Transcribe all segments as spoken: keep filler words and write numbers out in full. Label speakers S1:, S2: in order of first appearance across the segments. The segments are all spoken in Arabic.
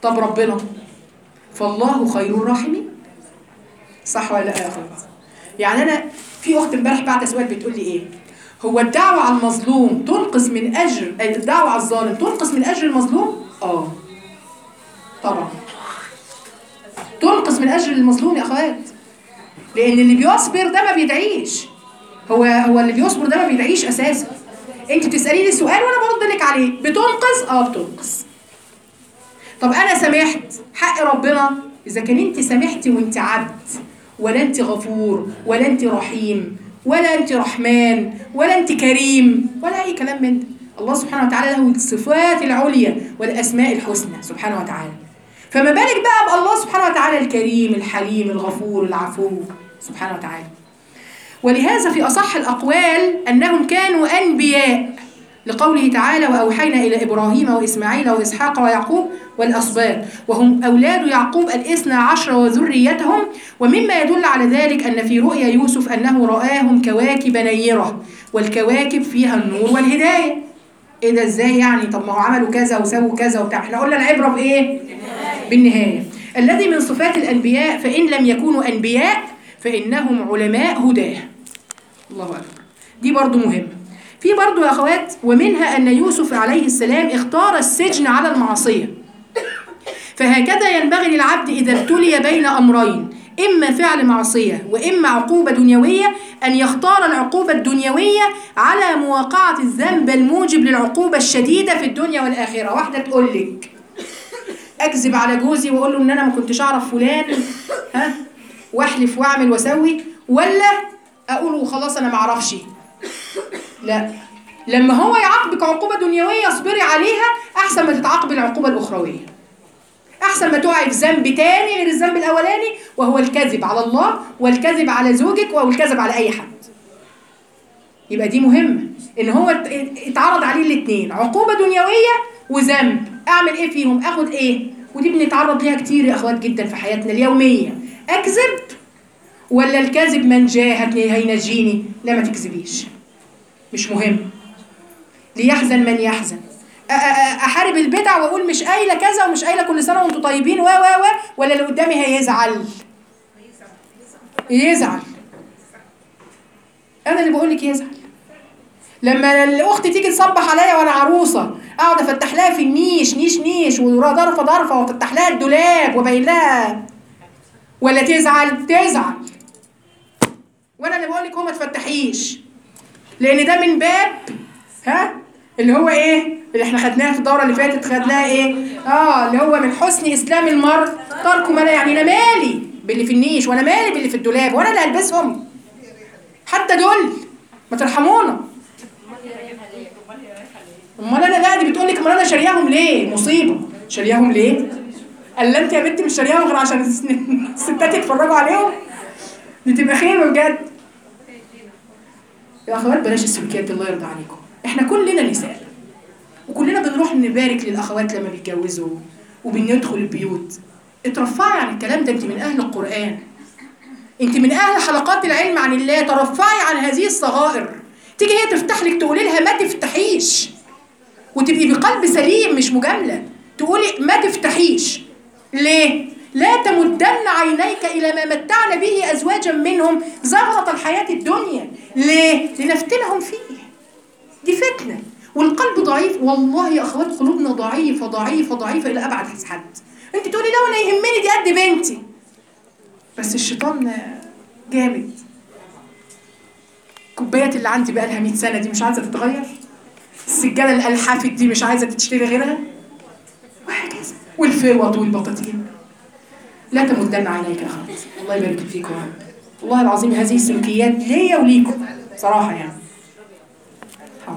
S1: طب ربنا فالله خير الراحمين، صح ولا لا يا اخوات؟ يعني انا في اخت امبارح بعت سؤال بتقول لي ايه؟ هو الدعوه على المظلوم تنقص من اجر الدعوه على الظالم تنقص من اجر المظلوم؟ اه طبعا تنقص من اجر المظلوم يا اخوات، لان اللي بيصبر ده ما بيدعيش. هو هو اللي بيصبر ده ما بيدعيش اساسا. انت بتساليني سؤال وانا برد لك عليه، بتنقص؟ اه بتنقص. طب انا سامحت حق ربنا، اذا كان انت سامحتي وانت عبد، ولا انت غفور، ولا انت رحيم، ولا انت رحمن، ولا انت كريم، ولا اي كلام من ده. الله سبحانه وتعالى له الصفات العليا والاسماء الحسنى سبحانه وتعالى. فما بالك بقى بالله سبحانه وتعالى الكريم الحليم الغفور العفو سبحانه وتعالى. ولهذا في أصح الأقوال أنهم كانوا أنبياء، لقوله تعالى وأوحينا إلى إبراهيم وإسماعيل وإسحاق ويعقوب والأسباط وهم أولاد يعقوب الاثنى عشر وذريتهم. ومما يدل على ذلك أن في رؤيا يوسف أنه رآهم كواكب نيرة، والكواكب فيها النور والهداية. إيه ده إزاي يعني؟ طب ما هو عملوا كذا وسووا كذا وبتاع. إحنا قلنا العبرة بإيه؟ بالنهاية. الذي من صفات الأنبياء فإن لم يكونوا أنبياء فإنهم علماء هداه. الله أكبر. دي برضو مهم. في برضو يا أخوات، ومنها أن يوسف عليه السلام اختار السجن على المعصية. فهكذا ينبغي للعبد إذا ابتلي بين أمرين، إما فعل معصية وإما عقوبة دنيوية، أن يختار العقوبة الدنيوية على مواقعة الذنب الموجب للعقوبة الشديدة في الدنيا والآخرة. واحدة تقول لك أكذب على جوزي وأقول له إن أنا ما كنتش أعرف فلان، ها، وأحلف وأعمل وأسوي، ولا أقول وخلاص أنا ما أعرفش. لا، لما هو يعاقبك عقوبة دنيوية اصبري عليها أحسن ما تتعاقبي العقوبة الأخروية. أحسن ما تقعي في ذنب تاني غير الذنب الأولاني، وهو الكذب على الله والكذب على زوجك أو الكذب على أي حد. يبقى دي مهمة، إن هو اتعرض عليه الاثنين، عقوبة دنيوية وذنب. أعمل إيه فيهم؟ أخد إيه؟ ودي بنتعرض ليها كتير يا أخوات جدا في حياتنا اليومية. أكذب ولا الكذب من جاه هينجيني؟ لا، ما تكذبيش، مش مهم. ليحزن من يحزن. احارب البدع واقول مش قايله كذا ومش قايله كل سنه وانتم طيبين و و و ولا اللي قدامي هيزعل؟ يزعل. انا اللي بقول لك يزعل. لما الاخت تيجي تصبح عليا وانا عروسه اقعد افتح لها في النيش نيش نيش وضرفه ضرفه وافتح لها الدولاب وبين لها، ولا تزعل؟ تزعل. وانا اللي بقول لك هو ما تفتحيش، لان ده من باب ها اللي هو ايه اللي احنا خدناها في الدوره اللي فاتت، خدناها ايه؟ اه اللي هو من حسن اسلام المرء ترك ما لا يعني. انا مالي باللي في النيش، وانا مالي باللي في الدولاب، وانا اللي البسهم حتى دول، ما ترحمونا. امال انا لا، دي بتقول لك امال انا شارياهم ليه؟ مصيبه. شارياهم ليه؟ قال انت يا بنتي مش شارياهم غير عشان الستات يتفرجوا عليهم؟ دي تبقى خير بجد. يا اخوات بلاش السلوكيات دي الله يرضى عليكم. احنا كلنا نساء وكلنا بنروح نبارك للاخوات لما بيتجوزوا وبندخل البيوت. اترفعي عن الكلام ده، انت من اهل القرآن، انت من اهل حلقات العلم عن الله. ترفعي عن هذه الصغائر. تيجي هي تفتح لك تقولي لها ما تفتحيش، وتبقي بقلب سليم مش مجامله، تقولي ما تفتحيش. ليه؟ لا تمدن عينيك الى ما متعنا به ازواجا منهم زهرة الحياة الدنيا. ليه؟ لنفتنهم فيه. دي فتنة، والقلب ضعيف. والله يا اخوات قلوبنا ضعيفة ضعيفة ضعيفة الى ابعد حد. انت تقولي لا انا يهمني دي قد بنتي، بس الشيطان جامد. كوبايات اللي عندي بقى لها مية سنة دي مش عايزة تتغير، السجادة اللي ألحفت دي مش عايزة تشتري غيرها، وهكذا. والفوط والبطاطين. لا تمدن عينيك يا اخوات. الله يبارك فيكم. والله العظيم هذه السلوكيات ليا وليكم صراحة يعني. حاضر.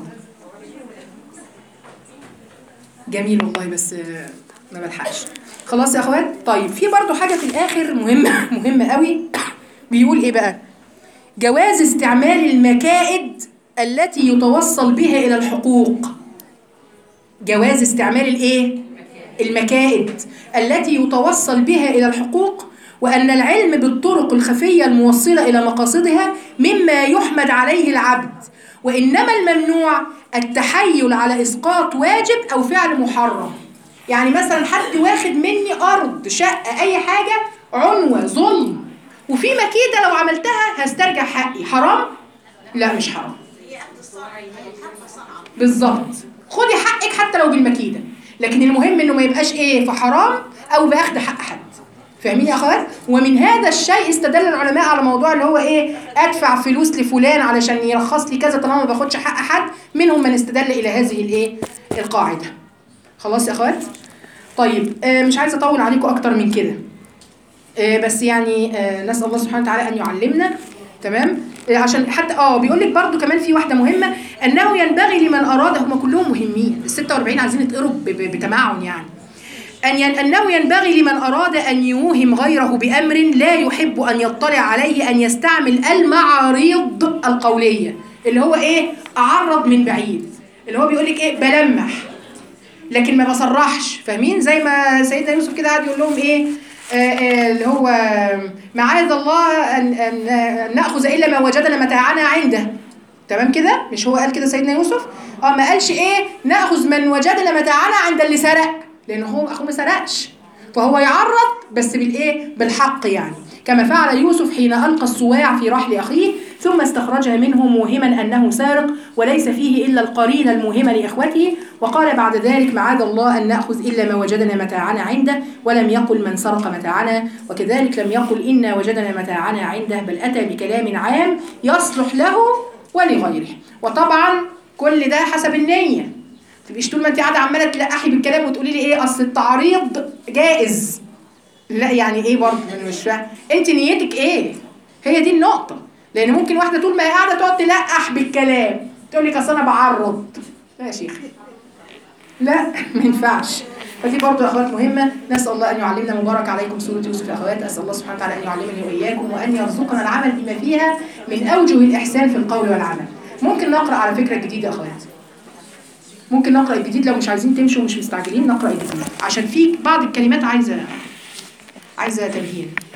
S1: جميل والله، بس ما بلحقش. خلاص يا اخوات. طيب في برضو حاجة في الآخر مهمة مهمة قوي. بيقول ايه بقى؟ جواز استعمال المكائد التي يتوصل بها إلى الحقوق. جواز استعمال الايه؟ المكائد التي يتوصل بها إلى الحقوق، وأن العلم بالطرق الخفية الموصلة إلى مقاصدها مما يحمد عليه العبد، وإنما الممنوع التحيل على إسقاط واجب أو فعل محرم. يعني مثلا حد واخد مني ارض، شقه، اي حاجه، عنوه، ظلم، وفي مكيده لو عملتها هسترجع حقي، حرام؟ لا مش حرام. بالظبط، خدي حقك حتى لو بالمكيده، لكن المهم انه ما يبقاش ايه في حرام او باخد حق حد. فاهمين يا اخوات؟ ومن هذا الشيء استدل العلماء على موضوع اللي هو ايه، ادفع فلوس لفلان علشان يرخص لي كذا طالما ما باخدش حق حد. منهم من استدل الى هذه الايه القاعده. خلاص يا اخوات؟ طيب آه مش عايزه اطول عليكم اكتر من كده، آه بس يعني آه نسال الله سبحانه وتعالى ان يعلمنا. تمام؟ آه عشان حتى اه بيقول لك برده كمان في واحده مهمه، انه ينبغي لمن اراد، هم كلهم مهمين ال ستة وأربعين عايزين يتقروا بتمعن يعني. أن ين أنه ينبغي لمن أراد أن يوهم غيره بأمر لا يحب أن يطلع عليه أن يستعمل المعاريض القولية، اللي هو إيه؟ أعرض من بعيد، اللي هو بيقول لك إيه؟ بلمح لكن ما بصرحش. فاهمين؟ زي ما سيدنا يوسف كده قاعد يقول لهم إيه؟ آه آه اللي هو معاذ الله أن, أن, أن نأخذ إلا ما وجدنا متاعنا عنده. تمام كده؟ مش هو قال كده سيدنا يوسف؟ اه ما قالش إيه؟ نأخذ من وجدنا متاعنا عند اللي سرق، لأن هو أخوه ما سرقش، فهو يعرض بس بالإيه؟ بالحق يعني، كما فعل يوسف حين ألقى الصواع في رحل أخيه ثم استخرجها منه موهما أنه سارق وليس فيه إلا القرين الموهمة لإخوته، وقال بعد ذلك معاذ الله أن نأخذ إلا ما وجدنا متاعنا عنده، ولم يقل من سرق متاعنا، وكذلك لم يقل إنا وجدنا متاعنا عنده، بل أتى بكلام عام يصلح له ولغيره. وطبعا كل ده حسب النية، تبقيش طول ما انت قاعده عماله تلقحي بالكلام وتقولي لي ايه اصل التعريض جائز. لا يعني ايه برضه؟ انا مش فاهم انت نيتك ايه؟ هي دي النقطه. لان ممكن واحده طول ما هي قاعده تقعد تلقح بالكلام تقول لك اصل انا بعرض. لا يا شيخ، لا ما ينفعش. فدي برضه يا اخوات مهمه. نسال الله ان يعلمنا. مبارك عليكم سوره يوسف يا اخوات. اسال الله سبحانه وتعالى ان يعلمني واياكم وان يرزقنا العمل بما فيها من اوجه الاحسان في القول والعمل. ممكن نقرا على فكره جديده يا اخوات، ممكن نقرأ الجديد لو مش عايزين تمشوا ومش مستعجلين، نقرأ الجديد عشان في بعض الكلمات عايزة عايزة تبيين.